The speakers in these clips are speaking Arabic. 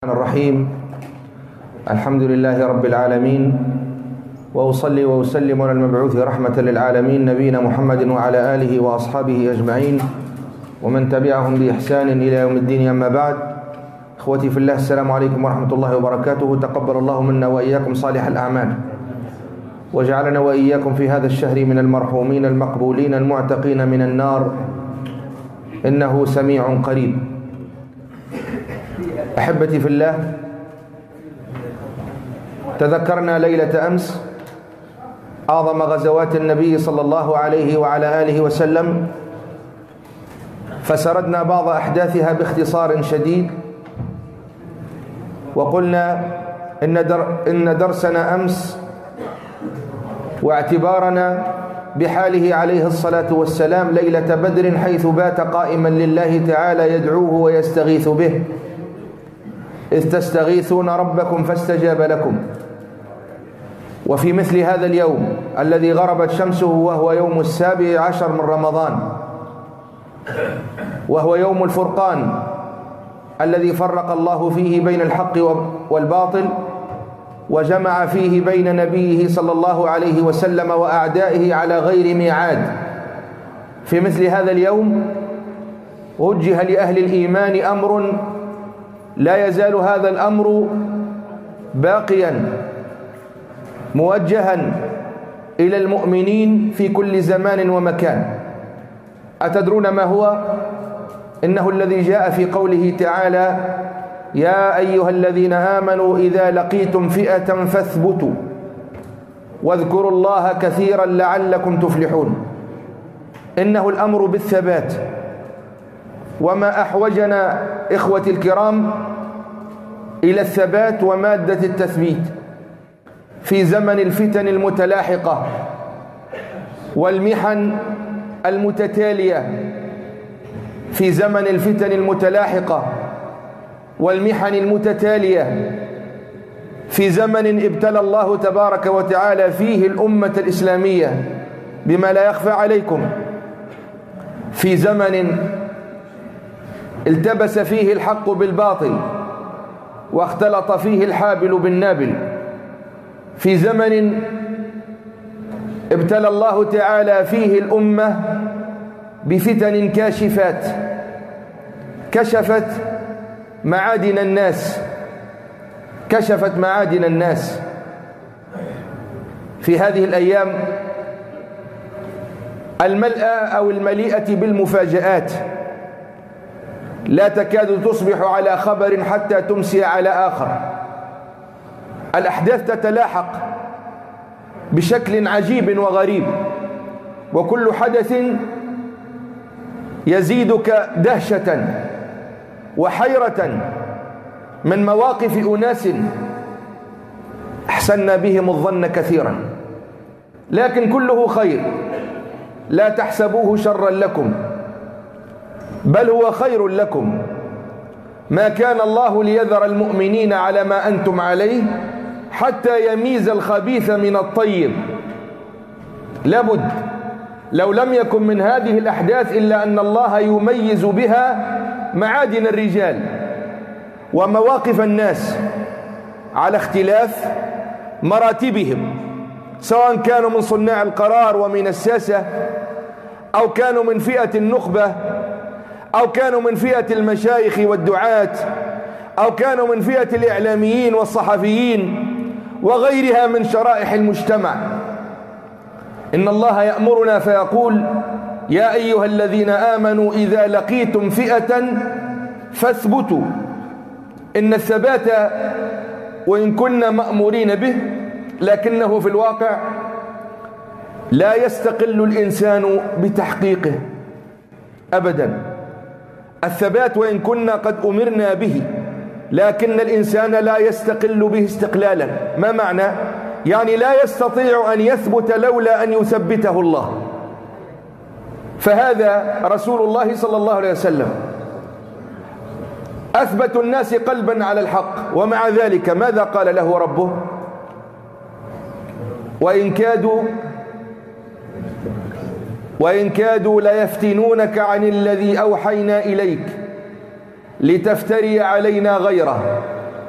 الرحيم. الحمد لله رب العالمين، وأصلي وأسلم على المبعوث رحمة للعالمين نبينا محمد وعلى آله وأصحابه أجمعين ومن تبعهم بإحسان إلى يوم الدين. أما بعد، إخوتي في الله، السلام عليكم ورحمة الله وبركاته. تقبل الله منا وإياكم صالح الأعمال، وجعلنا وإياكم في هذا الشهر من المرحومين المقبولين المعتقين من النار، إنه سميع قريب. أحبتي في الله، تذكرنا ليلة أمس أعظم غزوات النبي صلى الله عليه وعلى آله وسلم، فسردنا بعض أحداثها باختصار شديد، وقلنا إن درسنا أمس واعتبارنا بحاله عليه الصلاة والسلام ليلة بدر، حيث بات قائما لله تعالى يدعوه ويستغيث به، إذ تستغيثون ربكم فاستجاب لكم. وفي مثل هذا اليوم الذي غربت شمسه، وهو يوم 17 من رمضان، وهو يوم الفرقان الذي فرق الله فيه بين الحق والباطل، وجمع فيه بين نبيه صلى الله عليه وسلم وأعدائه على غير ميعاد. في مثل هذا اليوم وجه لأهل الإيمان أمر لا يزال هذا الأمر باقيا موجها إلى المؤمنين في كل زمان ومكان. أتدرون ما هو؟ إنه الذي جاء في قوله تعالى: يا أيها الذين آمنوا إذا لقيتم فئة فاثبتوا واذكروا الله كثيرا لعلكم تفلحون. إنه الأمر بالثبات، وما أحوجنا إخوتي الكرام إلى الثبات ومادة التثبيت في زمن الفتن المتلاحقة والمحن المتتالية. في زمن الفتن المتلاحقة والمحن المتتالية، في زمن ابتلى الله تبارك وتعالى فيه الأمة الإسلامية بما لا يخفى عليكم، في زمن التبس فيه الحق بالباطل واختلط فيه الحابل بالنابل، في زمن ابتلى الله تعالى فيه الأمة بفتن كاشفات كشفت معادن الناس، كشفت معادن الناس. في هذه الأيام الملأة أو المليئة بالمفاجآت، لا تكاد تصبح على خبر حتى تمسي على آخر. الأحداث تتلاحق بشكل عجيب وغريب، وكل حدث يزيدك دهشة وحيرة من مواقف أناس أحسننا بهم الظن كثيرا، لكن كله خير. لا تحسبوه شرا لكم، بل هو خير لكم. ما كان الله ليذر المؤمنين على ما أنتم عليه حتى يميز الخبيث من الطيب. لابد، لو لم يكن من هذه الأحداث إلا أن الله يميز بها معادن الرجال ومواقف الناس على اختلاف مراتبهم، سواء كانوا من صناع القرار ومن الساسة، أو كانوا من فئة النخبة، أو كانوا من فئة المشايخ والدعاة، أو كانوا من فئة الإعلاميين والصحفيين وغيرها من شرائح المجتمع. إن الله يأمرنا فيقول: يا أيها الذين آمنوا إذا لقيتم فئة فاثبتوا. إن الثبات وإن كنا مأمورين به، لكنه في الواقع لا يستقل الإنسان بتحقيقه أبدا. الثبات وإن كنا قد أمرنا به، لكن الإنسان لا يستقل به استقلالا. ما معنى؟ يعني لا يستطيع أن يثبت لولا أن يثبته الله. فهذا رسول الله صلى الله عليه وسلم أثبت الناس قلبا على الحق، ومع ذلك ماذا قال له ربه؟ وإن كادوا ليفتنونك عن الذي أوحينا إليك لتفتري علينا غيره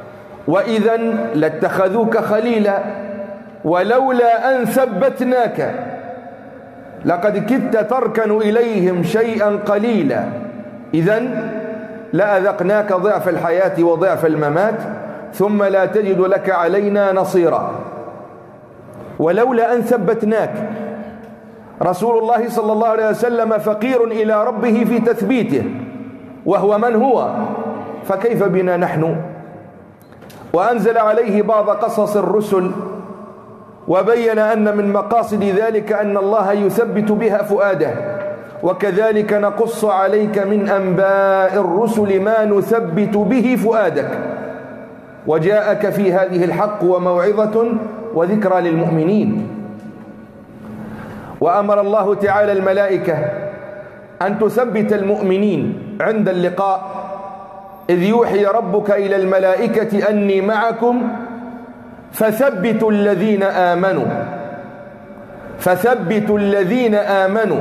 وإذا لاتخذوك خليلا ولولا أن ثبتناك لقد كدت تركن إليهم شيئا قليلا إذا لأذقناك ضعف الحياة وضعف الممات ثم لا تجد لك علينا نصيرا. ولولا أن ثبتناك، رسول الله صلى الله عليه وسلم فقير إلى ربه في تثبيته وهو من هو، فكيف بنا نحن؟ وأنزل عليه بعض قصص الرسل وبين أن من مقاصد ذلك أن الله يثبت بها فؤاده، وكذلك نقص عليك من أنباء الرسل ما نثبت به فؤادك، وجاءك في هذه الحق وموعظة وذكرى للمؤمنين. وأمر الله تعالى الملائكة أن تثبت المؤمنين عند اللقاء، إذ يوحي ربك إلى الملائكة أني معكم فثبتوا الذين آمنوا، فثبتوا الذين آمنوا.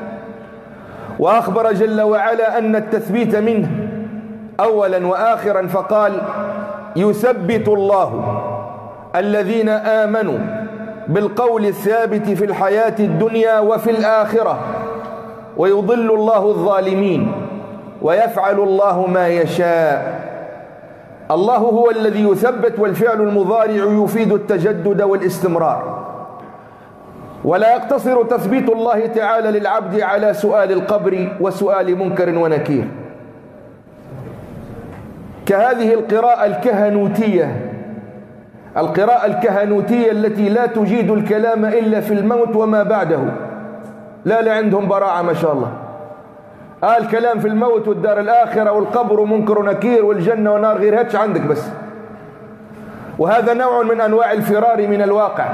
وأخبر جل وعلا أن التثبيت منه أولا وآخرا، فقال يثبت الله الذين آمنوا بالقول الثابت في الحياة الدنيا وفي الآخرة، ويضل الله الظالمين ويفعل الله ما يشاء. الله هو الذي يثبت، والفعل المضارع يفيد التجدد والاستمرار. ولا يقتصر تثبيت الله تعالى للعبد على سؤال القبر وسؤال منكر ونكير، كهذه القراءة الكهنوتية، القراءة الكهنوتية التي لا تجيد الكلام إلا في الموت وما بعده. لا عندهم براعة ما شاء الله، الكلام في الموت والدار الآخرة والقبر ومنكر ونكير والجنة ونار، غير هاتش عندك بس. وهذا نوع من أنواع الفرار من الواقع،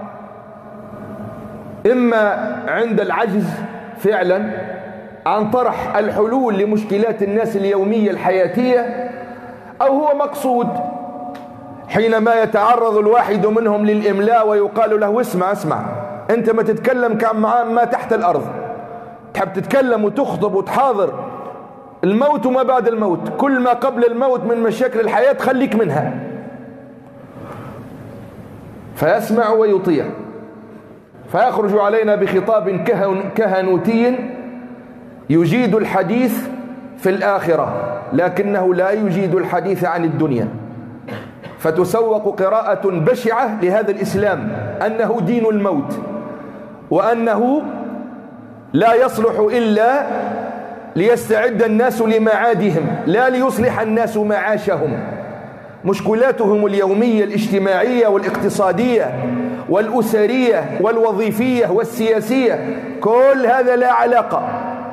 إما عند العجز فعلا عن طرح الحلول لمشكلات الناس اليومية الحياتية، أو هو مقصود حينما يتعرض الواحد منهم للإملاء ويقال له اسمع أنت ما تتكلم ما تحت الأرض، تحب تتكلم وتخطب وتحاضر الموت وما بعد الموت، كل ما قبل الموت من مشاكل الحياة خليك منها. فيسمع ويطيع، فيخرج علينا بخطاب كهنوتي يجيد الحديث في الآخرة لكنه لا يجيد الحديث عن الدنيا. فتسوق قراءة بشعة لهذا الإسلام أنه دين الموت، وأنه لا يصلح إلا ليستعد الناس لمعادهم، لا ليصلح الناس معاشهم. مشكلاتهم اليومية الاجتماعية والاقتصادية والأسرية والوظيفية والسياسية، كل هذا لا علاقة.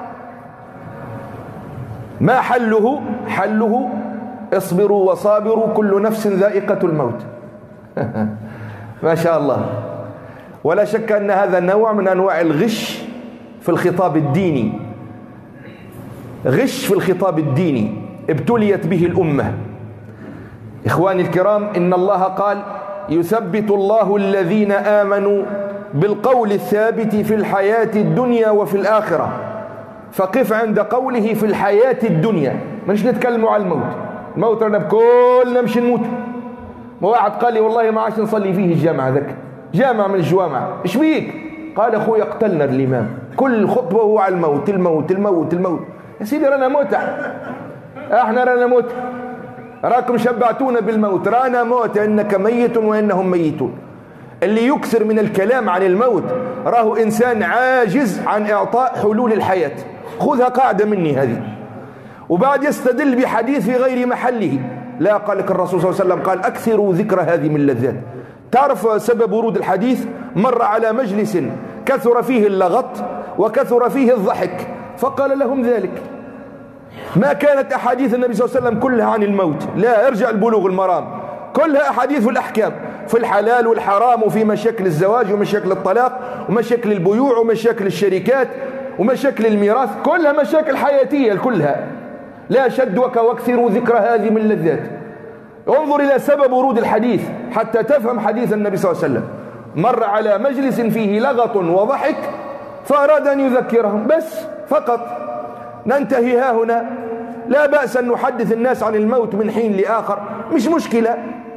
ما حله اصبروا وصابروا كل نفس ذائقة الموت. ما شاء الله. ولا شك أن هذا نوع من أنواع الغش في الخطاب الديني، غش في الخطاب الديني ابتليت به الأمة. إخواني الكرام، إن الله قال يثبت الله الذين آمنوا بالقول الثابت في الحياة الدنيا وفي الآخرة. فقف عند قوله في الحياة الدنيا، مش نتكلموا على الموت رانا بكلنا مش نموت. ما واحد قال لي والله ما عادش نصلي فيه الجامع، ذاك جامع من الجوامع، ايش بيك؟ قال اخويا قتلنا الإمام، كل خطبة هو على الموت الموت الموت الموت. يا سيدي رانا موت، احنا رانا موت، راكم شبعتونا بالموت، رانا موت، انك ميت وانهم ميتون. اللي يكثر من الكلام عن الموت راهو انسان عاجز عن اعطاء حلول الحياة. خذها قاعدة مني هذه. وبعد يستدل بحديث في غير محله. لا، قال لك الرسول صلى الله عليه وسلم قال اكثروا ذكر هذه من اللذات. تعرف سبب ورود الحديث؟ مر على مجلس كثر فيه اللغط وكثر فيه الضحك، فقال لهم ذلك. ما كانت أحاديث النبي صلى الله عليه وسلم كلها عن الموت، لا، ارجع البلوغ المرام، كلها أحاديث في الأحكام، في الحلال والحرام، وفي مشاكل الزواج ومشاكل الطلاق ومشاكل البيوع ومشاكل الشركات ومشاكل الميراث، كلها مشاكل حياتية كلها. لا شدوك واكثروا ذكر هذه من اللذات. انظر إلى سبب ورود الحديث حتى تفهم حديث النبي صلى الله عليه وسلم. مر على مجلس فيه لغط وضحك فأراد أن يذكرهم بس فقط. ننتهي ها هنا. لا بأس أن نحدث الناس عن الموت من حين لآخر، مش مشكلة،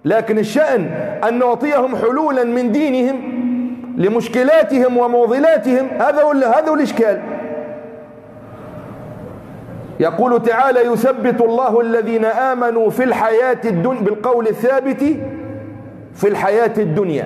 لكن الشأن أن نعطيهم حلولا من دينهم لمشكلاتهم ومعضلاتهم، هذا هو الإشكال. يقول تعالى: يثبت الله الذين آمنوا في الحياة الدنيا بالقول الثابت في الحياة الدنيا.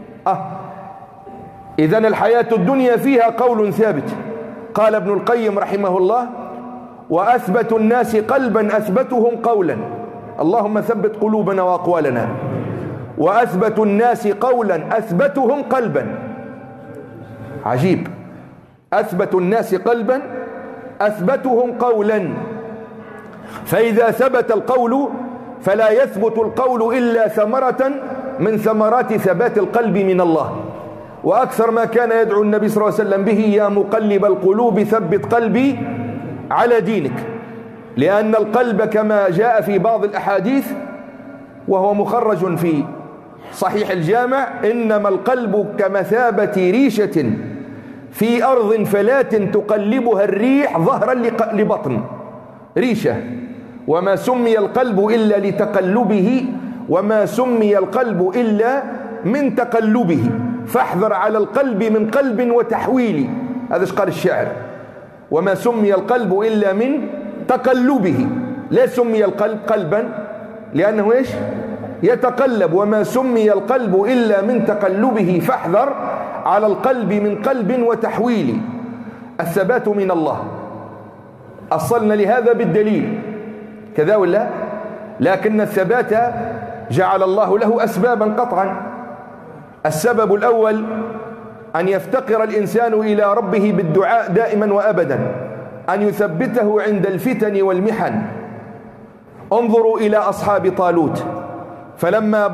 إذن الحياة الدنيا فيها قول ثابت. قال ابن القيم رحمه الله: وأثبت الناس قلبا أثبتهم قولا. اللهم ثبت قلوبنا وأقوالنا. وأثبت الناس قولا أثبتهم قلبا. عجيب، أثبت الناس قلبا أثبتهم قولا. فإذا ثبت القول فلا يثبت القول إلا ثمرة من ثمرات ثبات القلب من الله. وأكثر ما كان يدعو النبي صلى الله عليه وسلم به: يا مقلب القلوب ثبت قلبي على دينك. لأن القلب كما جاء في بعض الأحاديث وهو مخرج في صحيح الجامع: إنما القلب كمثابة ريشة في أرض فلات تقلبها الريح ظهرا لبطن. ريشة. وما سمي القلب إلا لتقلبه، وما سمي القلب إلا من تقلبه، فاحذر على القلب من قلب وتحويل. هذا ايش قال الشاعر: وما سمي القلب إلا من تقلبه. لا سمي القلب قلبا لأنه ايش؟ يتقلب. وما سمي القلب إلا من تقلبه، فاحذر على القلب من قلب وتحويل. الثبات من الله. أصلنا لهذا بالدليل كذا ولا؟ لكن الثبات جعل الله له أسبابا قطعا. السبب الأول أن يفتقر الإنسان إلى ربه بالدعاء دائما وأبدا، أن يثبته عند الفتن والمحن. انظروا إلى أصحاب طالوت، فلما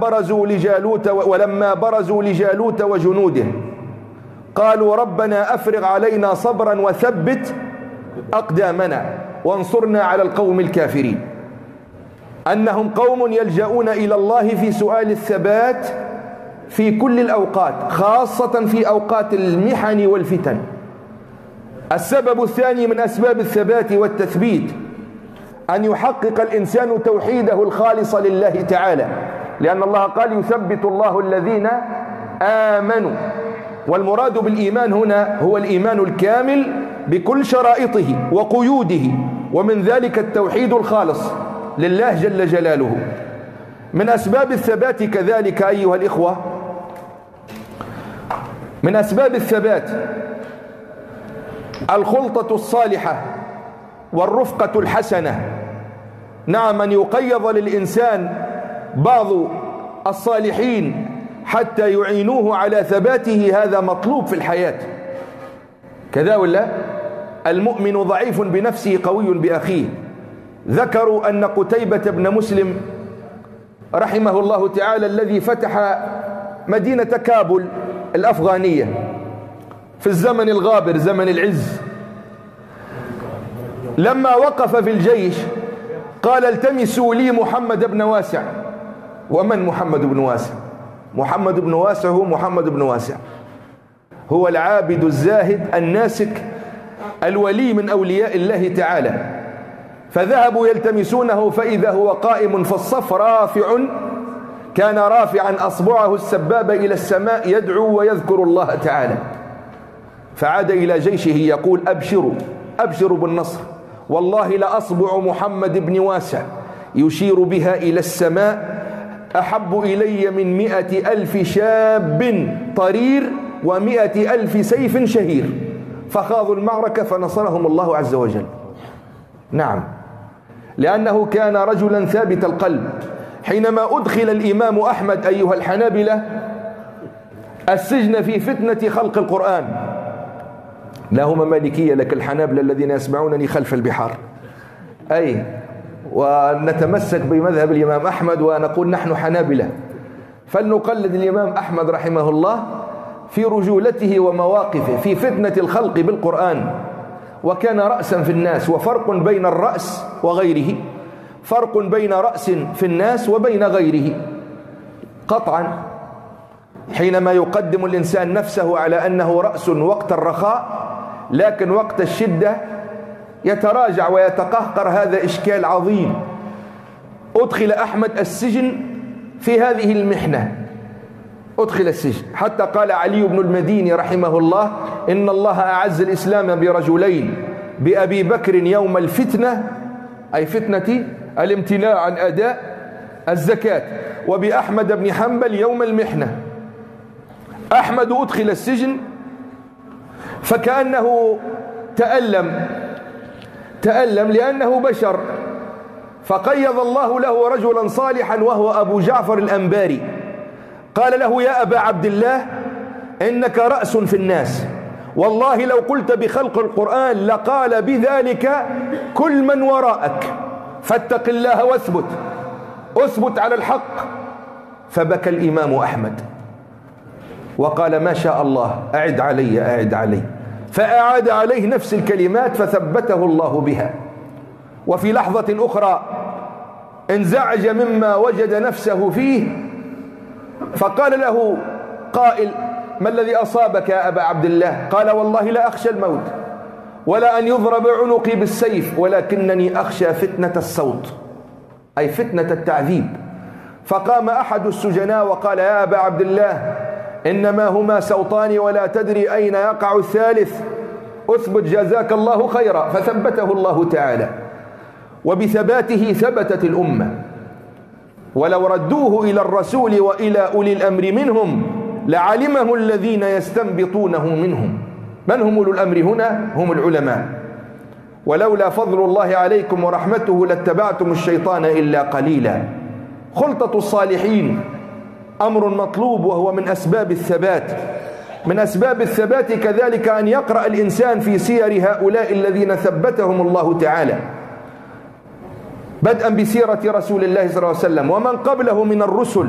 برزوا لجالوت وجنوده قالوا: ربنا أفرغ علينا صبرا وثبت أقدامنا وانصرنا على القوم الكافرين. أنهم قوم يلجؤون إلى الله في سؤال الثبات في كل الأوقات، خاصة في أوقات المحن والفتن. السبب الثاني من أسباب الثبات والتثبيت أن يحقق الإنسان توحيده الخالص لله تعالى، لأن الله قال: يثبت الله الذين آمنوا. والمراد بالإيمان هنا هو الإيمان الكامل بكل شرائطه وقيوده، ومن ذلك التوحيد الخالص لله جل جلاله. من أسباب الثبات كذلك أيها الإخوة، من أسباب الثبات الخلطة الصالحة والرفقة الحسنة. نعم، أن يقيض للإنسان بعض الصالحين حتى يعينوه على ثباته، هذا مطلوب في الحياة كذا ولا؟ المؤمن ضعيف بنفسه قوي بأخيه. ذكروا أن قتيبة بن مسلم رحمه الله تعالى الذي فتح مدينة كابول الأفغانية في الزمن الغابر زمن العز، لما وقف في الجيش قال: التمسوا لي محمد بن واسع. ومن محمد بن واسع؟ محمد بن واسع هو محمد بن واسع، هو العابد الزاهد الناسك الولي من أولياء الله تعالى. فذهبوا يلتمسونه فإذا هو قائم في الصف رافع، كان رافعا أصبعه السبابة إلى السماء يدعو ويذكر الله تعالى. فعاد إلى جيشه يقول: أبشروا أبشروا بالنصر، والله لأصبع محمد بن واسع يشير بها إلى السماء أحب إلي من 100,000 شاب طرير و100,000 سيف شهير. فخاضوا المعركة فنصرهم الله عز وجل. نعم، لأنه كان رجلا ثابت القلب. حينما أدخل الإمام أحمد أيها الحنابلة السجن في فتنة خلق القرآن، لا هم مالكية لك الحنابلة الذين يسمعونني خلف البحار، أي ونتمسك بمذهب الإمام أحمد ونقول نحن حنابلة، فلنقلد الإمام أحمد رحمه الله في رجولته ومواقفه في فتنة الخلق بالقرآن. وكان رأسا في الناس، وفرق بين الرأس وغيره، فرق بين رأس في الناس وبين غيره قطعا. حينما يقدم الإنسان نفسه على أنه رأس وقت الرخاء، لكن وقت الشدة يتراجع ويتقهقر، هذا إشكال عظيم. أدخل أحمد السجن في هذه المحنة أدخل السجن، حتى قال علي بن المديني رحمه الله: إن الله أعز الإسلام برجلين، بأبي بكر يوم الفتنة، أي فتنة الامتناع عن أداء الزكاة، وبأحمد بن حنبل يوم المحنة. أحمد أدخل السجن فكأنه تألم لأنه بشر، فقيض الله له رجلا صالحا وهو أبو جعفر الأنباري، قال له: يا أبا عبد الله، إنك رأس في الناس، والله لو قلت بخلق القرآن لقال بذلك كل من وراءك، فاتق الله أثبت على الحق. فبكى الإمام أحمد وقال: ما شاء الله، أعد علي، فأعاد عليه نفس الكلمات فثبته الله بها. وفي لحظة أخرى انزعج مما وجد نفسه فيه، فقال له قائل: ما الذي أصابك يا أبا عبد الله؟ قال: والله لا أخشى الموت ولا أن يضرب عنقي بالسيف، ولكنني أخشى فتنة الصوت، أي فتنة التعذيب. فقام أحد السجناء وقال: يا أبا عبد الله، إنما هما صوتان ولا تدري أين يقع الثالث، أثبت جزاك الله خيرا. فثبته الله تعالى، وبثباته ثبتت الأمة. ولو ردوه إلى الرسول وإلى أولي الأمر منهم لعلمه الذين يستنبطونه منهم. من هم أولو الأمر هنا؟ هم العلماء. ولولا فضل الله عليكم ورحمته لاتبعتم الشيطان إلا قليلا. خلطة الصالحين أمر مطلوب، وهو من أسباب الثبات. من أسباب الثبات كذلك أن يقرأ الإنسان في سير هؤلاء الذين ثبتهم الله تعالى، بدءا بسيرة رسول الله صلى الله عليه وسلم ومن قبله من الرسل.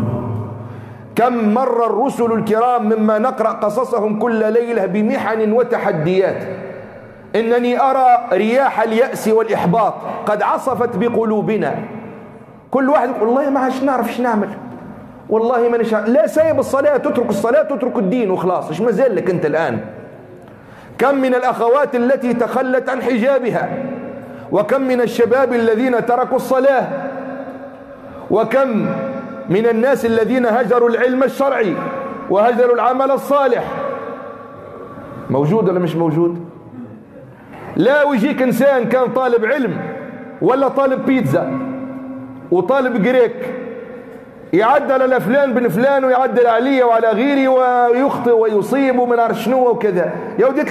كم مر الرسل الكرام مما نقرأ قصصهم كل ليلة بمحن وتحديات. إنني أرى رياح اليأس والإحباط قد عصفت بقلوبنا. كل واحد يقول: والله ما عادش نعرف ايش نعمل، والله ما نشاء. لا، سايب الصلاة، تترك الصلاة، تترك الدين وخلاص. ايش مازال لك أنت الآن؟ كم من الأخوات التي تخلت عن حجابها، وكم من الشباب الذين تركوا الصلاة، وكم من الناس الذين هجروا العلم الشرعي وهجروا العمل الصالح. موجود ولا مش موجود؟ لا، ويجيك إنسان كان طالب علم ولا طالب بيتزا وطالب جريك، يعدل على فلان بن فلان ويعدل علي وعلى غيري ويخطئ ويصيب ومن عارف شنو وكذا. يا ودي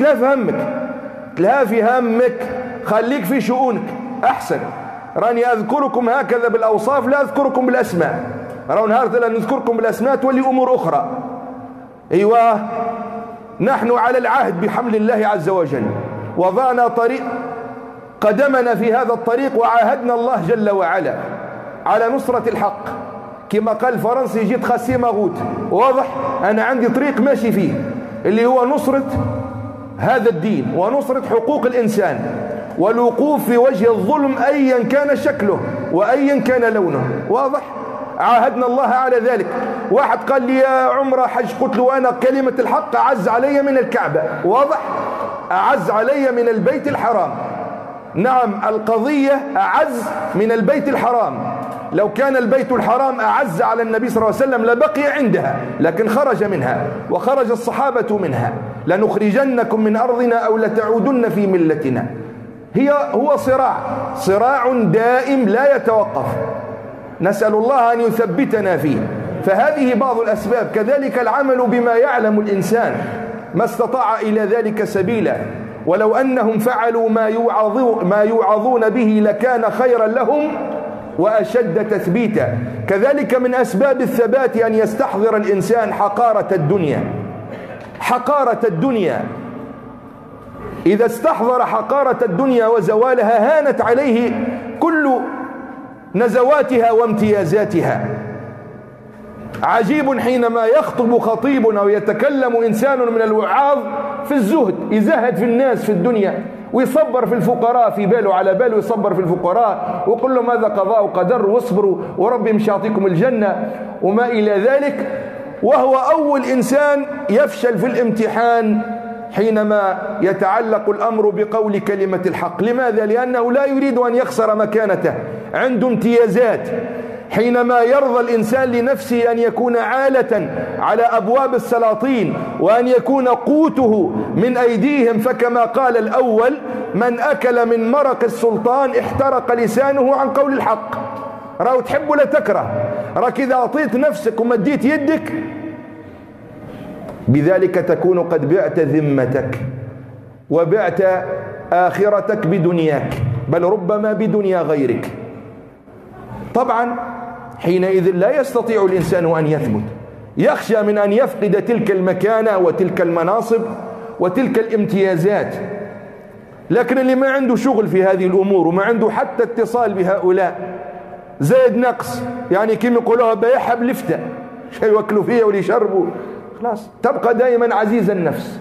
تلهى في همك، خليك في شؤونك أحسن. راني أذكركم هكذا بالأوصاف، لا أذكركم بالأسماء. راه نهار نذكركم بالأسماء تولي أمور أخرى. أيوة، نحن على العهد بحمل الله عز وجل، وضعنا طريق قدمنا في هذا الطريق، وعاهدنا الله جل وعلا على نصرة الحق. كما قال الفرنسي: جيت خاسي مغوت. واضح؟ أنا عندي طريق ماشي فيه، اللي هو نصرة هذا الدين ونصرة حقوق الإنسان والوقوف في وجه الظلم أيا كان شكله وأيا كان لونه. واضح؟ عاهدنا الله على ذلك. واحد قال لي: يا عمره حج، قلت له: أنا كلمة الحق أعز علي من الكعبة. واضح؟ أعز علي من البيت الحرام. نعم، القضية أعز من البيت الحرام. لو كان البيت الحرام أعز على النبي صلى الله عليه وسلم لبقي عندها، لكن خرج منها وخرج الصحابة منها. لنخرجنكم من أرضنا أو لتعودن في ملتنا. هو صراع دائم لا يتوقف، نسأل الله أن يثبتنا فيه. فهذه بعض الأسباب. كذلك العمل بما يعلم الإنسان ما استطاع إلى ذلك سبيلا، ولو أنهم فعلوا ما يوعظون به لكان خيرا لهم وأشد تثبيتا. كذلك من أسباب الثبات أن يستحضر الإنسان حقارة الدنيا. إذا استحضر حقارة الدنيا وزوالها هانت عليه كل نزواتها وامتيازاتها. عجيب حينما يخطب خطيب أو يتكلم إنسان من الوعاظ في الزهد، يزهد في الناس في الدنيا ويصبر في الفقراء، في باله على باله يصبر في الفقراء ويقول لهم هذا قضاء وقدر واصبروا وربي مش يعطيكم الجنة وما إلى ذلك. وهو أول إنسان يفشل في الامتحان حينما يتعلق الأمر بقول كلمة الحق. لماذا؟ لأنه لا يريد أن يخسر مكانته، عنده امتيازات. حينما يرضى الإنسان لنفسه أن يكون عالة على أبواب السلاطين وأن يكون قوته من أيديهم، فكما قال الأول: من أكل من مرق السلطان احترق لسانه عن قول الحق. راو تحب ولا تكره، راك إذا أعطيت نفسك ومديت يدك بذلك تكون قد بعت ذمتك وبعت آخرتك بدنياك، بل ربما بدنيا غيرك. طبعا حينئذ لا يستطيع الإنسان أن يثبت، يخشى من أن يفقد تلك المكانة وتلك المناصب وتلك الامتيازات. لكن اللي ما عنده شغل في هذه الأمور وما عنده حتى اتصال بهؤلاء زايد نقص، يعني كما يقولوها بيحب لفتة، شيء يوكلوا فيه واللي يشربوا، خلاص تبقى دائما عزيز النفس،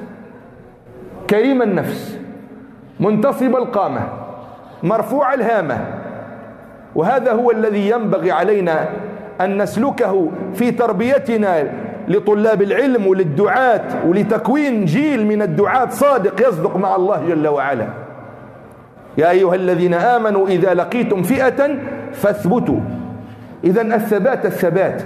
كريم النفس، منتصب القامة، مرفوع الهامة. وهذا هو الذي ينبغي علينا أن نسلكه في تربيتنا لطلاب العلم وللدعاة، ولتكوين جيل من الدعاة صادق يصدق مع الله جل وعلا. يا أيها الذين آمنوا إذا لقيتم فئة فاثبتوا. إذن الثبات،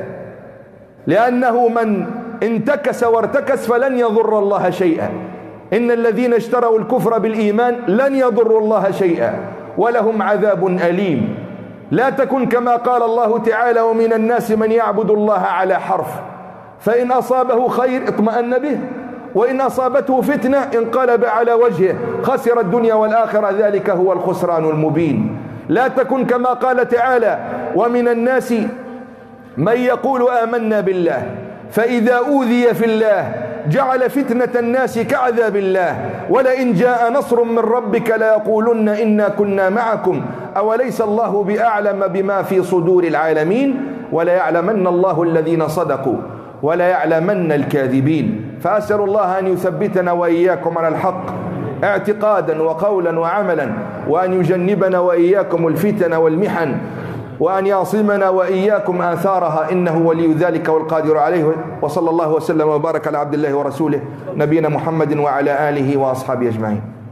لأنه من انتكس وارتكس فلن يضر الله شيئا. إن الذين اشتروا الكفر بالإيمان لن يضروا الله شيئا ولهم عذاب أليم. لا تكن كما قال الله تعالى: ومن الناس من يعبد الله على حرف، فإن أصابه خير اطمأن به، وإن أصابته فتنة انقلب على وجهه خسر الدنيا والآخرة، ذلك هو الخسران المبين. لا تكن كما قال تعالى: ومن الناس من يقول آمنا بالله فإذا أوذي في الله جعل فتنة الناس كعذاب الله ولئن جاء نصر من ربك ليقولن إنا كنا معكم أوليس الله بأعلم بما في صدور العالمين وليعلمن الله الذين صدقوا وليعلمن الكاذبين. فأسأل الله أن يثبتنا وإياكم على الحق اعتقادا وقولا وعملا، وأن يجنبنا وإياكم الفتن والمحن، وأن يعصمنا وإياكم آثارها، إنه ولي ذلك والقادر عليه. وصلى الله وسلم وبارك على عبد الله ورسوله نبينا محمد وعلى آله وأصحابه أجمعين.